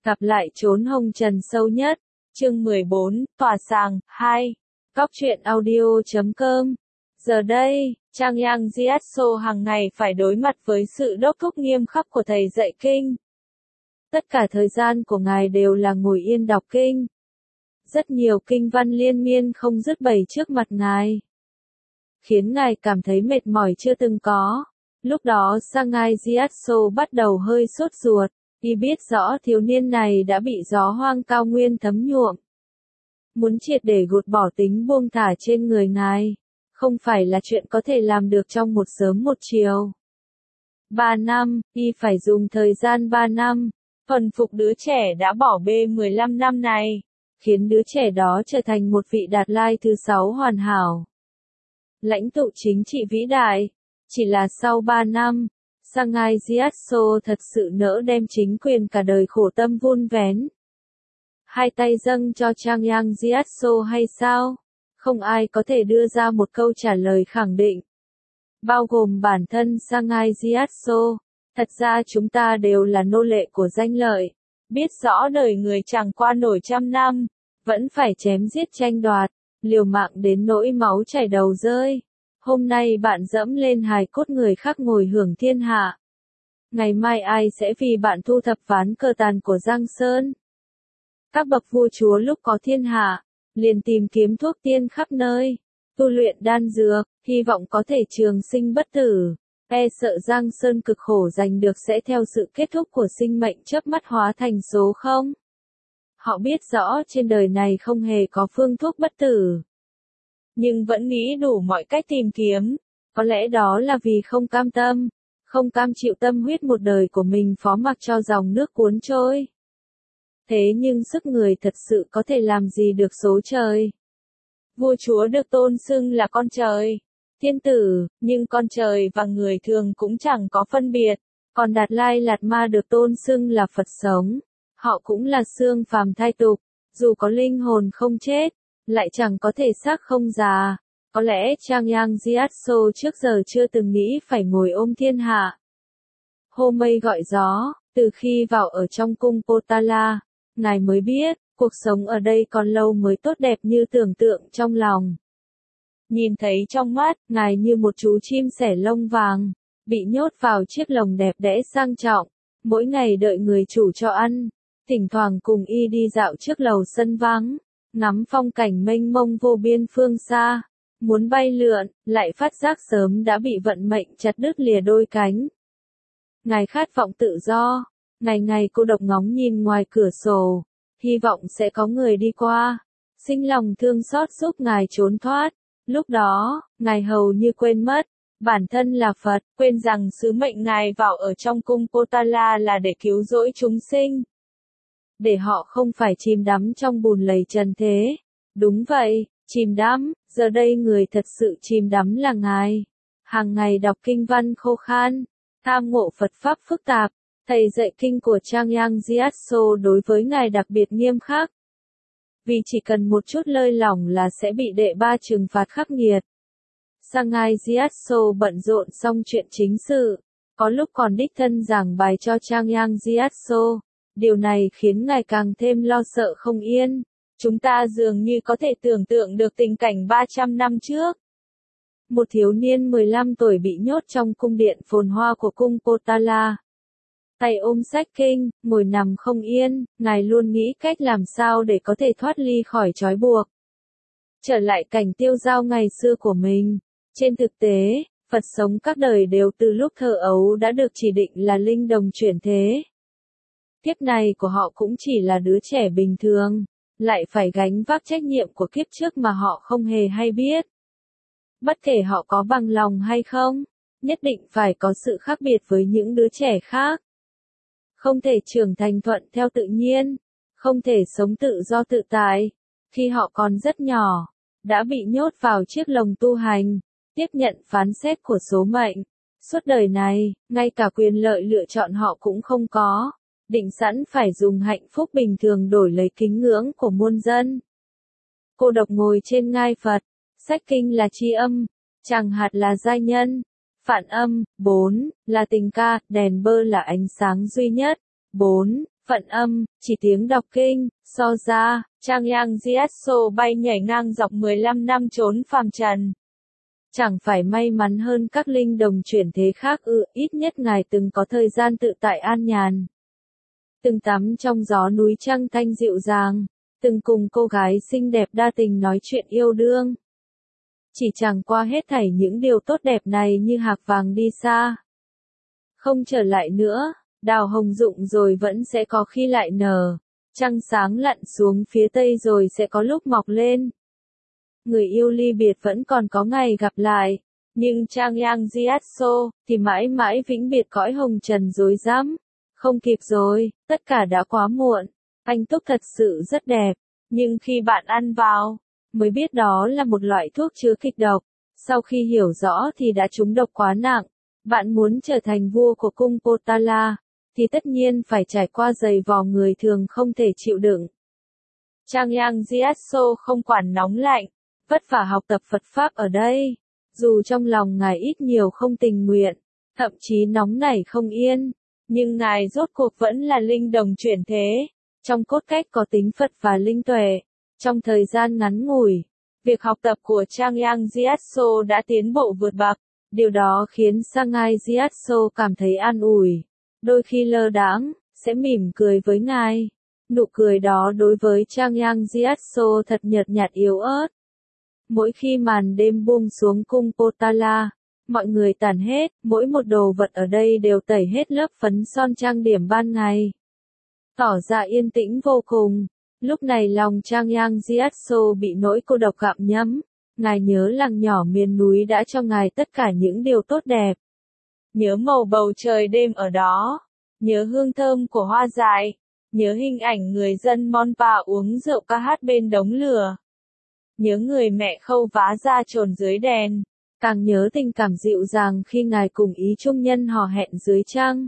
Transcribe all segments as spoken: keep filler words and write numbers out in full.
Gặp lại chốn hồng trần sâu nhất. Chương mười bốn, tỏa sáng, hai. Góc truyện audio chấm com. Giờ đây, Trang Yang Gyatso hàng ngày phải đối mặt với sự đốc thúc nghiêm khắc của thầy dạy kinh. Tất cả thời gian của ngài đều là ngồi yên đọc kinh. Rất nhiều kinh văn liên miên không dứt bày trước mặt ngài, khiến ngài cảm thấy mệt mỏi chưa từng có. Lúc đó Sangai Gyatso bắt đầu hơi sốt ruột, y biết rõ thiếu niên này đã bị gió hoang cao nguyên thấm nhuộm. Muốn triệt để gột bỏ tính buông thả trên người ngài, không phải là chuyện có thể làm được trong một sớm một chiều. Ba năm, y phải dùng thời gian ba năm, thuần phục đứa trẻ đã bỏ bê mười lăm năm này, khiến đứa trẻ đó trở thành một vị Đạt Lai thứ sáu hoàn hảo. Lãnh tụ chính trị vĩ đại. Chỉ là sau ba năm, Sangai Gyatso thật sự nỡ đem chính quyền cả đời khổ tâm vun vén. Hai tay dâng cho Trang Yang Gyatso hay sao? Không ai có thể đưa ra một câu trả lời khẳng định. Bao gồm bản thân Sangai Gyatso. Thật ra chúng ta đều là nô lệ của danh lợi. Biết rõ đời người chẳng qua nổi trăm năm, vẫn phải chém giết tranh đoạt, liều mạng đến nỗi máu chảy đầu rơi. Hôm nay bạn dẫm lên hài cốt người khác ngồi hưởng thiên hạ. Ngày mai ai sẽ vì bạn thu thập ván cờ tàn của Giang Sơn? Các bậc vua chúa lúc có thiên hạ, liền tìm kiếm thuốc tiên khắp nơi, tu luyện đan dược, hy vọng có thể trường sinh bất tử. E sợ Giang Sơn cực khổ giành được sẽ theo sự kết thúc của sinh mệnh chớp mắt hóa thành số không. Họ biết rõ trên đời này không hề có phương thuốc bất tử, nhưng vẫn nghĩ đủ mọi cách tìm kiếm. Có lẽ đó là vì không cam tâm, không cam chịu tâm huyết một đời của mình phó mặc cho dòng nước cuốn trôi. Thế nhưng sức người thật sự có thể làm gì được số trời? Vua chúa được tôn xưng là con trời, thiên tử, nhưng con trời và người thường cũng chẳng có phân biệt. Còn Đạt Lai Lạt Ma được tôn xưng là Phật sống, họ cũng là xương phàm thai tục, dù có linh hồn không chết, lại chẳng có thể xác không già. Có lẽ Trang Yang Gyatso trước giờ chưa từng nghĩ phải ngồi ôm thiên hạ. Hô mây gọi gió, từ khi vào ở trong cung Potala, ngài mới biết, cuộc sống ở đây còn lâu mới tốt đẹp như tưởng tượng trong lòng. Nhìn thấy trong mắt, ngài như một chú chim sẻ lông vàng, bị nhốt vào chiếc lồng đẹp đẽ sang trọng, mỗi ngày đợi người chủ cho ăn, thỉnh thoảng cùng y đi dạo trước lầu sân vắng, ngắm phong cảnh mênh mông vô biên phương xa, muốn bay lượn, lại phát giác sớm đã bị vận mệnh chặt đứt lìa đôi cánh. Ngài khát vọng tự do, ngày ngày cô độc ngóng nhìn ngoài cửa sổ, hy vọng sẽ có người đi qua, sinh lòng thương xót giúp ngài trốn thoát. Lúc đó, ngài hầu như quên mất, bản thân là Phật, quên rằng sứ mệnh ngài vào ở trong cung Potala là để cứu rỗi chúng sinh, để họ không phải chìm đắm trong bùn lầy trần thế. Đúng vậy, chìm đắm, giờ đây người thật sự chìm đắm là ngài. Hàng ngày đọc kinh văn khô khan, tham ngộ Phật pháp phức tạp, thầy dạy kinh của Trang Yang Gyatso đối với ngài đặc biệt nghiêm khắc. Vì chỉ cần một chút lơi lỏng là sẽ bị đệ ba trừng phạt khắc nghiệt. Sangai Gyatso bận rộn xong chuyện chính sự, có lúc còn đích thân giảng bài cho Trang Yang Gyatso. Điều này khiến ngài càng thêm lo sợ không yên. Chúng ta dường như có thể tưởng tượng được tình cảnh ba trăm năm trước. Một thiếu niên mười lăm tuổi bị nhốt trong cung điện phồn hoa của cung Potala. Tay ôm sách kinh, ngồi nằm không yên, ngài luôn nghĩ cách làm sao để có thể thoát ly khỏi trói buộc. Trở lại cảnh tiêu dao ngày xưa của mình. Trên thực tế, Phật sống các đời đều từ lúc thơ ấu đã được chỉ định là linh đồng chuyển thế. Kiếp này của họ cũng chỉ là đứa trẻ bình thường, lại phải gánh vác trách nhiệm của kiếp trước mà họ không hề hay biết. Bất kể họ có bằng lòng hay không, nhất định phải có sự khác biệt với những đứa trẻ khác. Không thể trưởng thành thuận theo tự nhiên, không thể sống tự do tự tại. Khi họ còn rất nhỏ, đã bị nhốt vào chiếc lồng tu hành, tiếp nhận phán xét của số mệnh. Suốt đời này, ngay cả quyền lợi lựa chọn họ cũng không có. Định sẵn phải dùng hạnh phúc bình thường đổi lấy kính ngưỡng của muôn dân. Cô độc ngồi trên ngai Phật, sách kinh là tri âm, tràng hạt là giai nhân, phạn âm, bốn, là tình ca, đèn bơ là ánh sáng duy nhất, bốn, Phận âm, chỉ tiếng đọc kinh, so ra, Trang Yang Gyatso bay nhảy ngang dọc mười lăm năm trốn phàm trần. Chẳng phải may mắn hơn các linh đồng chuyển thế khác ư, ít nhất ngài từng có thời gian tự tại an nhàn. Từng tắm trong gió núi trăng thanh dịu dàng, từng cùng cô gái xinh đẹp đa tình nói chuyện yêu đương. Chỉ chẳng qua hết thảy những điều tốt đẹp này như hạc vàng đi xa. Không trở lại nữa, đào hồng rụng rồi vẫn sẽ có khi lại nở, trăng sáng lặn xuống phía tây rồi sẽ có lúc mọc lên. Người yêu ly biệt vẫn còn có ngày gặp lại, nhưng Trang Yang Gyatso thì mãi mãi vĩnh biệt cõi hồng trần rối rắm. Không kịp rồi, tất cả đã quá muộn. Anh túc thật sự rất đẹp, nhưng khi bạn ăn vào, mới biết đó là một loại thuốc chứa kịch độc. Sau khi hiểu rõ thì đã trúng độc quá nặng. Bạn muốn trở thành vua của cung Potala, thì tất nhiên phải trải qua giày vò người thường không thể chịu đựng. Trang Yang Gyatso không quản nóng lạnh, vất vả học tập Phật Pháp ở đây. Dù trong lòng ngài ít nhiều không tình nguyện, thậm chí nóng nảy không yên, nhưng ngài rốt cuộc vẫn là linh đồng chuyển thế, trong cốt cách có tính Phật và linh tuệ. Trong thời gian ngắn ngủi, việc học tập của Trang Yang Gyatso đã tiến bộ vượt bậc. Điều đó khiến Sangai Gyatso cảm thấy an ủi. Đôi khi lơ đãng, sẽ mỉm cười với ngài. Nụ cười đó đối với Trang Yang Gyatso thật nhợt nhạt yếu ớt. Mỗi khi màn đêm buông xuống cung Potala, mọi người tản hết, mỗi một đồ vật ở đây đều tẩy hết lớp phấn son trang điểm ban ngày. Tỏ ra yên tĩnh vô cùng. Lúc này lòng Trang Yang Gyatso bị nỗi cô độc gặm nhấm. Ngài nhớ làng nhỏ miền núi đã cho ngài tất cả những điều tốt đẹp. Nhớ màu bầu trời đêm ở đó. Nhớ hương thơm của hoa dại. Nhớ hình ảnh người dân Monpa uống rượu ca hát bên đống lửa. Nhớ người mẹ khâu vá da trồn dưới đèn. Càng nhớ tình cảm dịu dàng khi ngài cùng ý trung nhân hò hẹn dưới trăng.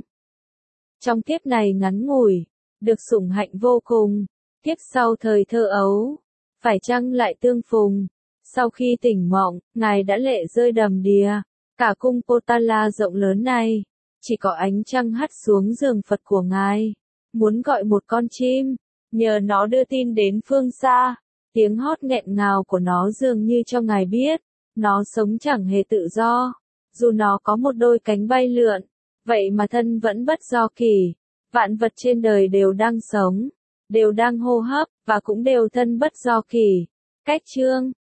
Trong kiếp này ngắn ngủi, được sủng hạnh vô cùng. Kiếp sau thời thơ ấu, phải chăng lại tương phùng. Sau khi tỉnh mộng, ngài đã lệ rơi đầm đìa. Cả cung Potala rộng lớn này, chỉ có ánh trăng hắt xuống giường Phật của ngài. Muốn gọi một con chim, nhờ nó đưa tin đến phương xa. Tiếng hót nghẹn ngào của nó dường như cho ngài biết, nó sống chẳng hề tự do. Dù nó có một đôi cánh bay lượn, vậy mà thân vẫn bất do kỳ. Vạn vật trên đời đều đang sống, đều đang hô hấp, và cũng đều thân bất do kỳ. Cách chương